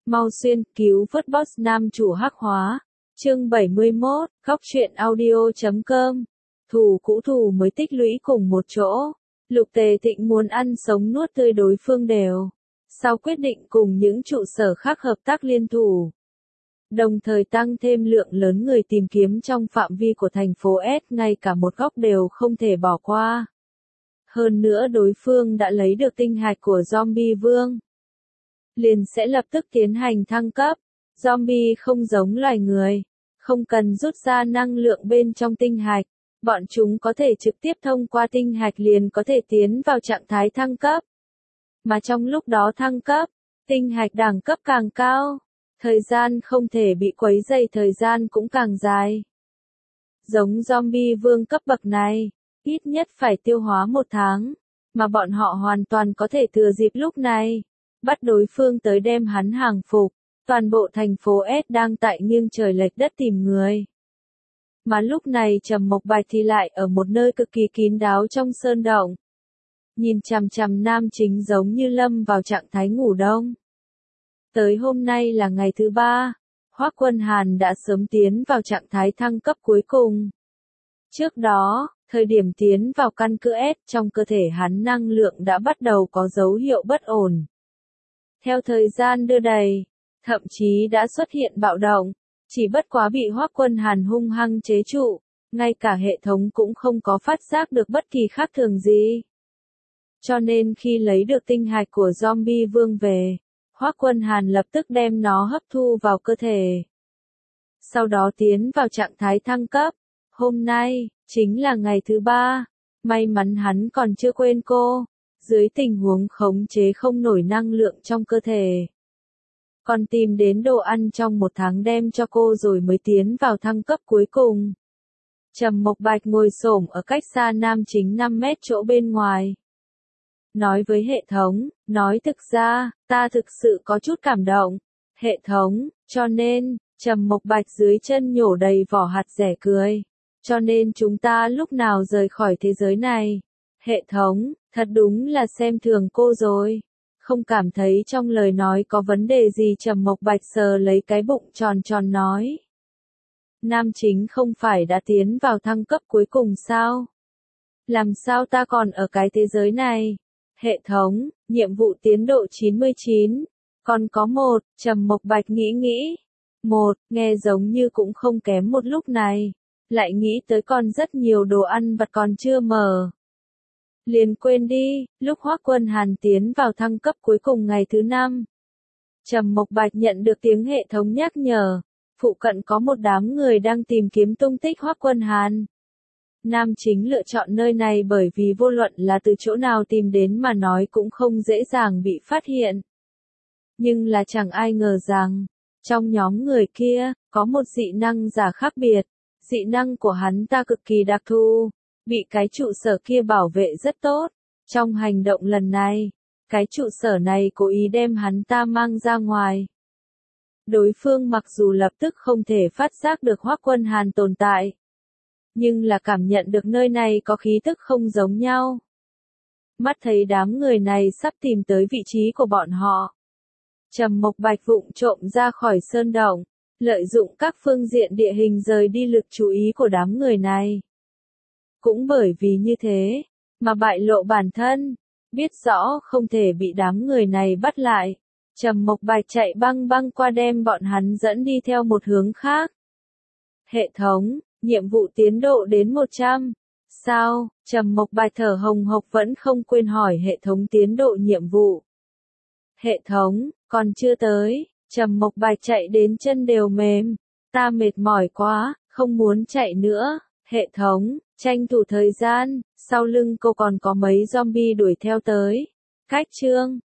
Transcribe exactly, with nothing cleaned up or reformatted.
Mau xuyên cứu vớt boss nam chủ hắc hóa. Chương bảy mươi mốt, góc truyện audio chấm com. Thù cũ thù mới tích lũy cùng một chỗ. Lục Tề Thịnh muốn ăn sống nuốt tươi đối phương đều. Sau quyết định cùng những trụ sở khác hợp tác liên thủ. Đồng thời tăng thêm lượng lớn người tìm kiếm trong phạm vi của thành phố S, ngay cả một góc đều không thể bỏ qua. Hơn nữa đối phương đã lấy được tinh hạch của Zombie Vương. Liền sẽ lập tức tiến hành thăng cấp. Zombie không giống loài người, không cần rút ra năng lượng bên trong tinh hạch, bọn chúng có thể trực tiếp thông qua tinh hạch liền có thể tiến vào trạng thái thăng cấp. Mà trong lúc đó thăng cấp, tinh hạch đẳng cấp càng cao, thời gian không thể bị quấy rầy, thời gian cũng càng dài. Giống Zombie Vương cấp bậc này, ít nhất phải tiêu hóa một tháng, mà bọn họ hoàn toàn có thể thừa dịp lúc này, bắt đối phương tới đem hắn hàng phục. Toàn bộ thành phố S đang tại nghiêng trời lệch đất tìm người. Mà lúc này Trầm Mộc Bạch thì lại ở một nơi cực kỳ kín đáo trong sơn động. Nhìn chằm chằm nam chính giống như lâm vào trạng thái ngủ đông. Tới hôm nay là ngày thứ ba, Hoắc Quân Hàn đã sớm tiến vào trạng thái thăng cấp cuối cùng. Trước đó, thời điểm tiến vào căn cứ S, trong cơ thể hắn năng lượng đã bắt đầu có dấu hiệu bất ổn. Theo thời gian đưa đẩy, thậm chí đã xuất hiện bạo động, chỉ bất quá bị Hoắc Quân Hàn hung hăng chế trụ, ngay cả hệ thống cũng không có phát giác được bất kỳ khác thường gì. Cho nên khi lấy được tinh hạch của Zombie Vương về, Hoắc Quân Hàn lập tức đem nó hấp thu vào cơ thể. Sau đó tiến vào trạng thái thăng cấp. Hôm nay, chính là ngày thứ ba, may mắn hắn còn chưa quên cô, dưới tình huống khống chế không nổi năng lượng trong cơ thể. Còn tìm đến đồ ăn trong một tháng đem cho cô rồi mới tiến vào thăng cấp cuối cùng. Trầm Mộc Bạch ngồi xổm ở cách xa nam chính năm mét chỗ bên ngoài. Nói với hệ thống, nói thực ra, ta thực sự có chút cảm động. Hệ thống, cho nên, Trầm Mộc Bạch dưới chân nhổ đầy vỏ hạt rẻ cười. Cho nên chúng ta lúc nào rời khỏi thế giới này. Hệ thống, thật đúng là xem thường cô rồi. Không cảm thấy trong lời nói có vấn đề gì. Trầm Mộc Bạch sờ lấy cái bụng tròn tròn nói. Nam chính không phải đã tiến vào thăng cấp cuối cùng sao? Làm sao ta còn ở cái thế giới này? Hệ thống, nhiệm vụ tiến độ chín mươi chín. Còn có một, Trầm Mộc Bạch nghĩ nghĩ. Một, nghe giống như cũng không kém một lúc này. Lại nghĩ tới còn rất nhiều đồ ăn vặt còn chưa mở. Liền quên đi, lúc Hoắc Quân Hàn tiến vào thăng cấp cuối cùng ngày thứ năm. Trầm Mộc Bạch nhận được tiếng hệ thống nhắc nhở, phụ cận có một đám người đang tìm kiếm tung tích Hoắc Quân Hàn. Nam chính lựa chọn nơi này bởi vì vô luận là từ chỗ nào tìm đến mà nói cũng không dễ dàng bị phát hiện. Nhưng là chẳng ai ngờ rằng, trong nhóm người kia, có một dị năng giả khác biệt, dị năng của hắn ta cực kỳ đặc thù. Bị cái trụ sở kia bảo vệ rất tốt. Trong hành động lần này, cái trụ sở này cố ý đem hắn ta mang ra ngoài. Đối phương mặc dù lập tức không thể phát giác được Hoắc Quân Hàn tồn tại, nhưng là cảm nhận được nơi này có khí tức không giống nhau. Mắt thấy đám người này sắp tìm tới vị trí của bọn họ. Trầm Mộc Bạch vụng trộm ra khỏi sơn động, lợi dụng các phương diện địa hình rời đi lực chú ý của đám người này. Cũng bởi vì như thế, mà bại lộ bản thân, biết rõ không thể bị đám người này bắt lại. Trầm Mộc Bạch chạy băng băng qua đem bọn hắn dẫn đi theo một hướng khác. Hệ thống, nhiệm vụ tiến độ đến một trăm. Sao? Trầm Mộc Bạch thở hồng hộc vẫn không quên hỏi hệ thống tiến độ nhiệm vụ. Hệ thống, còn chưa tới. Trầm Mộc Bạch chạy đến chân đều mềm. Ta mệt mỏi quá, không muốn chạy nữa. Hệ thống, tranh thủ thời gian, sau lưng cô còn có mấy zombie đuổi theo tới. Cách chương,